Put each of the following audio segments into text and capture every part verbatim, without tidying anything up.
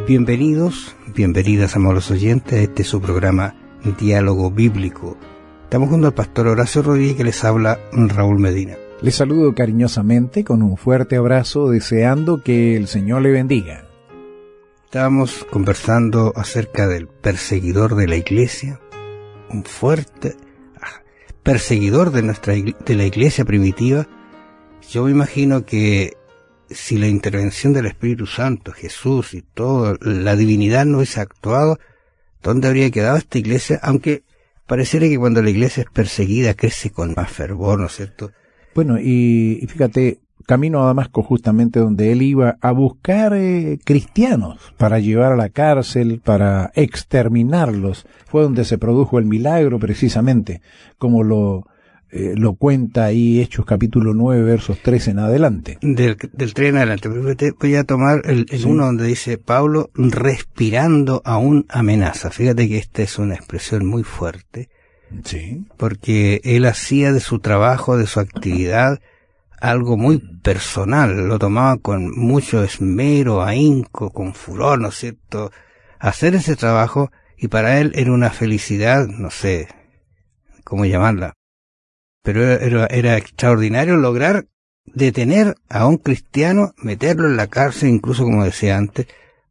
Bienvenidos, bienvenidas, amables oyentes, a este su programa Diálogo Bíblico. Estamos junto al pastor Horacio Rodríguez, que les habla Raúl Medina. Les saludo cariñosamente con un fuerte abrazo, deseando que el Señor le bendiga. Estábamos conversando acerca del perseguidor de la iglesia, un fuerte perseguidor de nuestra de la iglesia primitiva. Yo me imagino que si la intervención del Espíritu Santo, Jesús y toda la divinidad no hubiese actuado, ¿dónde habría quedado esta iglesia? Aunque pareciera que cuando la iglesia es perseguida crece con más fervor, ¿no es cierto? Bueno, y, y fíjate, camino a Damasco, justamente donde él iba a buscar eh, cristianos para llevar a la cárcel, para exterminarlos, fue donde se produjo el milagro precisamente, como lo eh, lo cuenta ahí Hechos capítulo nueve, versos tres en adelante. Del, del tres en adelante. Voy a tomar el, el sí. uno donde dice Pablo, respirando aún amenaza. Fíjate que esta es una expresión muy fuerte. Sí. Porque él hacía de su trabajo, de su actividad, algo muy personal, lo tomaba con mucho esmero, ahínco, con furor, ¿no es cierto? Hacer ese trabajo, y para él era una felicidad, no sé cómo llamarla, pero era, era extraordinario lograr detener a un cristiano, meterlo en la cárcel, incluso como decía antes,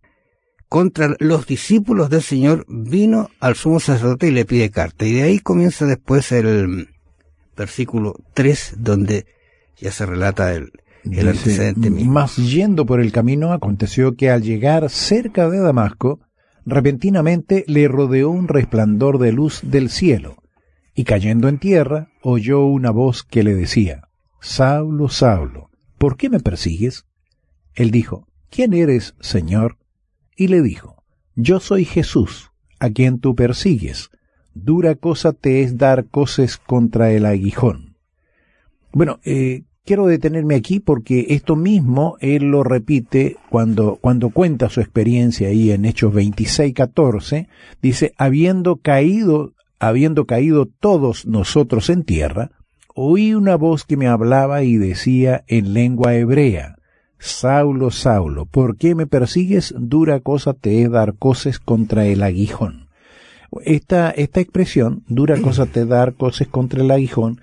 contra los discípulos del Señor. Vino al sumo sacerdote y le pide carta, y de ahí comienza después el versículo tres, donde ya se relata el, el Dice, antecedente mismo. Mas yendo por el camino, aconteció que al llegar cerca de Damasco, repentinamente le rodeó un resplandor de luz del cielo, y cayendo en tierra, oyó una voz que le decía, Saulo, Saulo, ¿por qué me persigues? Él dijo, ¿quién eres, Señor? Y le dijo, yo soy Jesús, a quien tú persigues. Dura cosa te es dar coces contra el aguijón. Bueno, eh, quiero detenerme aquí porque esto mismo él lo repite cuando, cuando cuenta su experiencia ahí en Hechos veintiséis, catorce, dice, habiendo caído, habiendo caído todos nosotros en tierra, oí una voz que me hablaba y decía en lengua hebrea, Saulo, Saulo, ¿por qué me persigues? Dura cosa te es dar coces contra el aguijón. Esta, esta expresión, dura cosa te es dar coces contra el aguijón,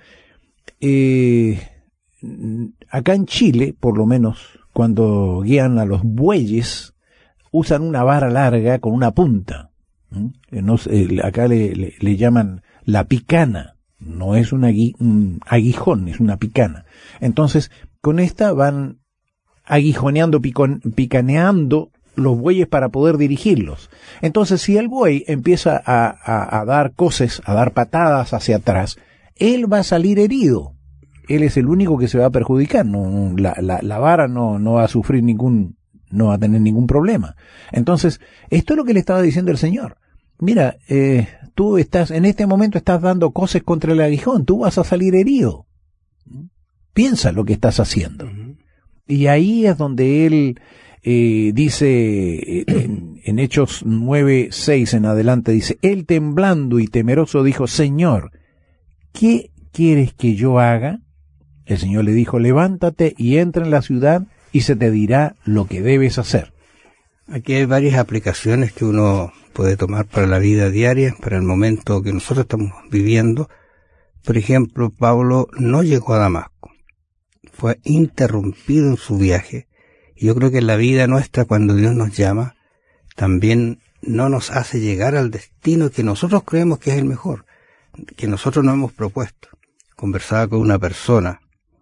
eh, acá en Chile, por lo menos, cuando guían a los bueyes, usan una vara larga con una punta. ¿Mm? No, eh, acá le, le, le llaman la picana, no es un, agui, un aguijón, es una picana. Entonces, con esta van aguijoneando, picon, picaneando los bueyes para poder dirigirlos. Entonces, si el buey empieza a, a, a dar coces, a dar patadas hacia atrás, él va a salir herido. Él es el único que se va a perjudicar. No, la, la, la vara no, no va a sufrir ningún, no va a tener ningún problema. Entonces, esto es lo que le estaba diciendo el Señor. Mira, eh, tú estás, en este momento estás dando coces contra el aguijón, tú vas a salir herido. Piensa lo que estás haciendo. Y ahí es donde él eh, dice, en, en Hechos nueve, seis en adelante, dice, él temblando y temeroso dijo, Señor, ¿qué quieres que yo haga? El Señor le dijo, levántate y entra en la ciudad y se te dirá lo que debes hacer. Aquí hay varias aplicaciones que uno puede tomar para la vida diaria, para el momento que nosotros estamos viviendo. Por ejemplo, Pablo no llegó a Damasco, fue interrumpido en su viaje. Y yo creo que en la vida nuestra, cuando Dios nos llama, también no nos hace llegar al destino que nosotros creemos que es el mejor, que nosotros nos hemos propuesto. Conversaba con una persona,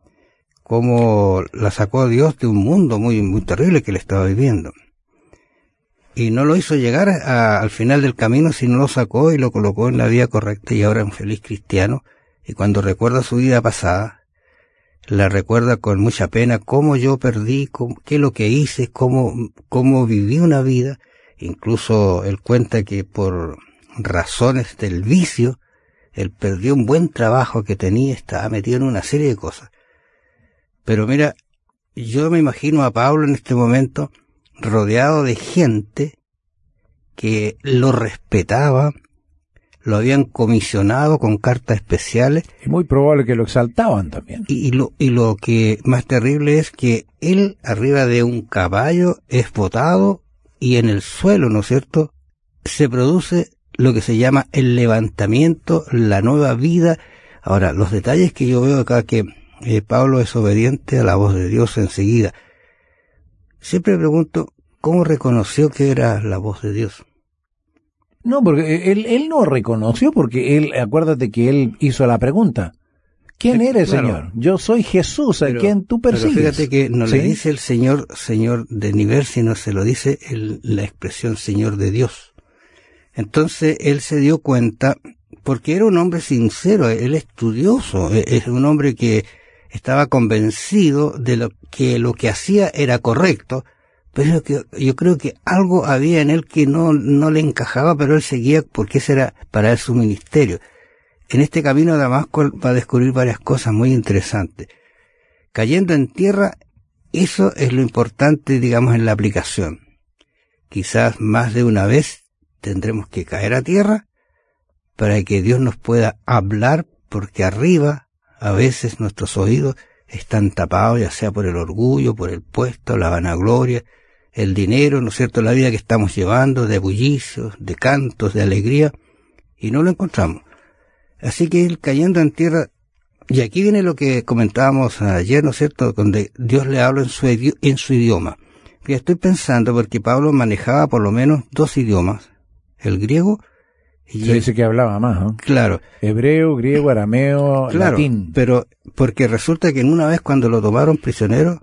cómo la sacó Dios de un mundo muy, muy terrible que le estaba viviendo. Y no lo hizo llegar a, al final del camino, sino lo sacó y lo colocó en la vía correcta, y ahora es un feliz cristiano. Y cuando recuerda su vida pasada, la recuerda con mucha pena, cómo yo perdí, cómo, qué es lo que hice, cómo, cómo viví una vida. Incluso él cuenta que por razones del vicio, él perdió un buen trabajo que tenía, estaba metido en una serie de cosas. Pero mira, yo me imagino a Pablo en este momento rodeado de gente que lo respetaba, lo habían comisionado con cartas especiales. Es muy probable que lo exaltaban también. Y, y, lo, y lo que más terrible es que él, arriba de un caballo, es botado y en el suelo, ¿no es cierto?, se produce lo que se llama el levantamiento, la nueva vida. Ahora, los detalles que yo veo acá, que eh, Pablo es obediente a la voz de Dios enseguida. Siempre me pregunto, ¿cómo reconoció que era la voz de Dios? No, porque él, él no reconoció, porque él, acuérdate que él hizo la pregunta. ¿Quién Sí, eres, claro. Señor? Yo soy Jesús, a Pero- quien tú persigues. Pero fíjate que no ¿Sí? le dice el Señor, Señor de nivel, sino se lo dice el, la expresión Señor de Dios. Entonces él se dio cuenta, porque era un hombre sincero, él estudioso, es un hombre que estaba convencido de lo que lo que hacía era correcto, pero que yo creo que algo había en él que no, no le encajaba, pero él seguía porque ese era para él su ministerio. En este camino a Damasco él va a descubrir varias cosas muy interesantes. Cayendo en tierra, eso es lo importante, digamos, en la aplicación. Quizás más de una vez tendremos que caer a tierra para que Dios nos pueda hablar, porque arriba a veces nuestros oídos están tapados, ya sea por el orgullo, por el puesto, la vanagloria, el dinero, ¿no es cierto?, la vida que estamos llevando, de bullicios, de cantos, de alegría, y no lo encontramos. Así que él cayendo en tierra, y aquí viene lo que comentábamos ayer, ¿no es cierto?, donde Dios le habla en su, idi- en su idioma. Y estoy pensando, porque Pablo manejaba por lo menos dos idiomas, el griego y Se dice que hablaba más, ¿no? claro, Hebreo, griego, arameo, claro, latín. pero porque resulta que en una vez cuando lo tomaron prisionero,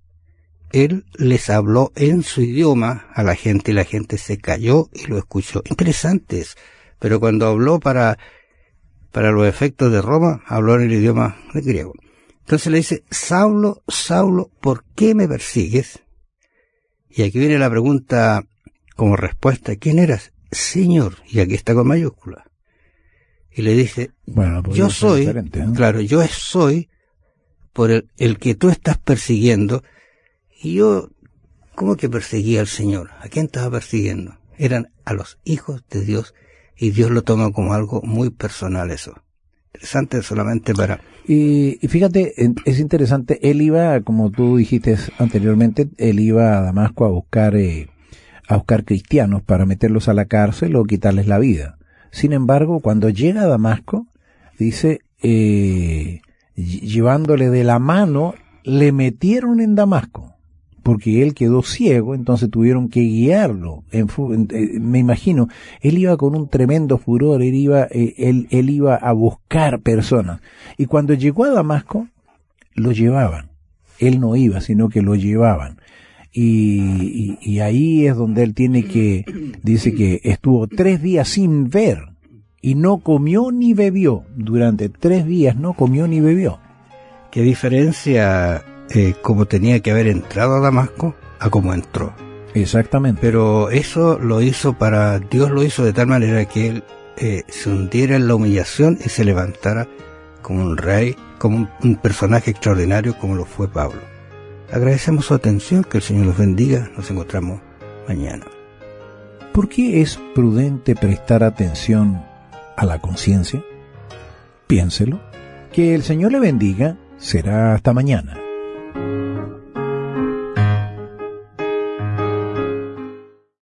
él les habló en su idioma a la gente y la gente se cayó y lo escuchó. Interesante eso. Pero cuando habló para, para los efectos de Roma, habló en el idioma de griego. Entonces le dice, Saulo, Saulo, ¿por qué me persigues? Y aquí viene la pregunta como respuesta, ¿quién eras? Señor, y aquí está con mayúscula. Y le dice, Bueno, podría yo ser soy, diferente, ¿no? claro, yo soy por el, el que tú estás persiguiendo. Y yo, ¿cómo que perseguía al Señor? ¿A quién estaba persiguiendo? Eran a los hijos de Dios, y Dios lo toma como algo muy personal eso. Interesante solamente para... Y, y fíjate, en- es interesante, él iba, como tú dijiste anteriormente, él iba a Damasco a buscar, eh, a buscar cristianos para meterlos a la cárcel o quitarles la vida. Sin embargo, cuando llega a Damasco, dice, eh, ll- llevándole de la mano, le metieron en Damasco, porque él quedó ciego, entonces tuvieron que guiarlo. En fu- en- eh, me imagino, él iba con un tremendo furor, él iba, eh, él, él iba a buscar personas. Y cuando llegó a Damasco, lo llevaban. Él no iba, sino que lo llevaban. Y, y, y ahí es donde él tiene que, dice que estuvo tres días sin ver, y no comió ni bebió. Durante tres días no comió ni bebió. ¿Qué diferencia eh, como tenía que haber entrado a Damasco a como entró? Exactamente. Pero eso lo hizo para... Dios lo hizo de tal manera que él eh, se hundiera en la humillación y se levantara como un rey, como un, un personaje extraordinario como lo fue Pablo. Agradecemos su atención, que el Señor los bendiga, nos encontramos mañana. ¿Por qué es prudente prestar atención a la conciencia? Piénselo. Que el Señor le bendiga. Será hasta mañana.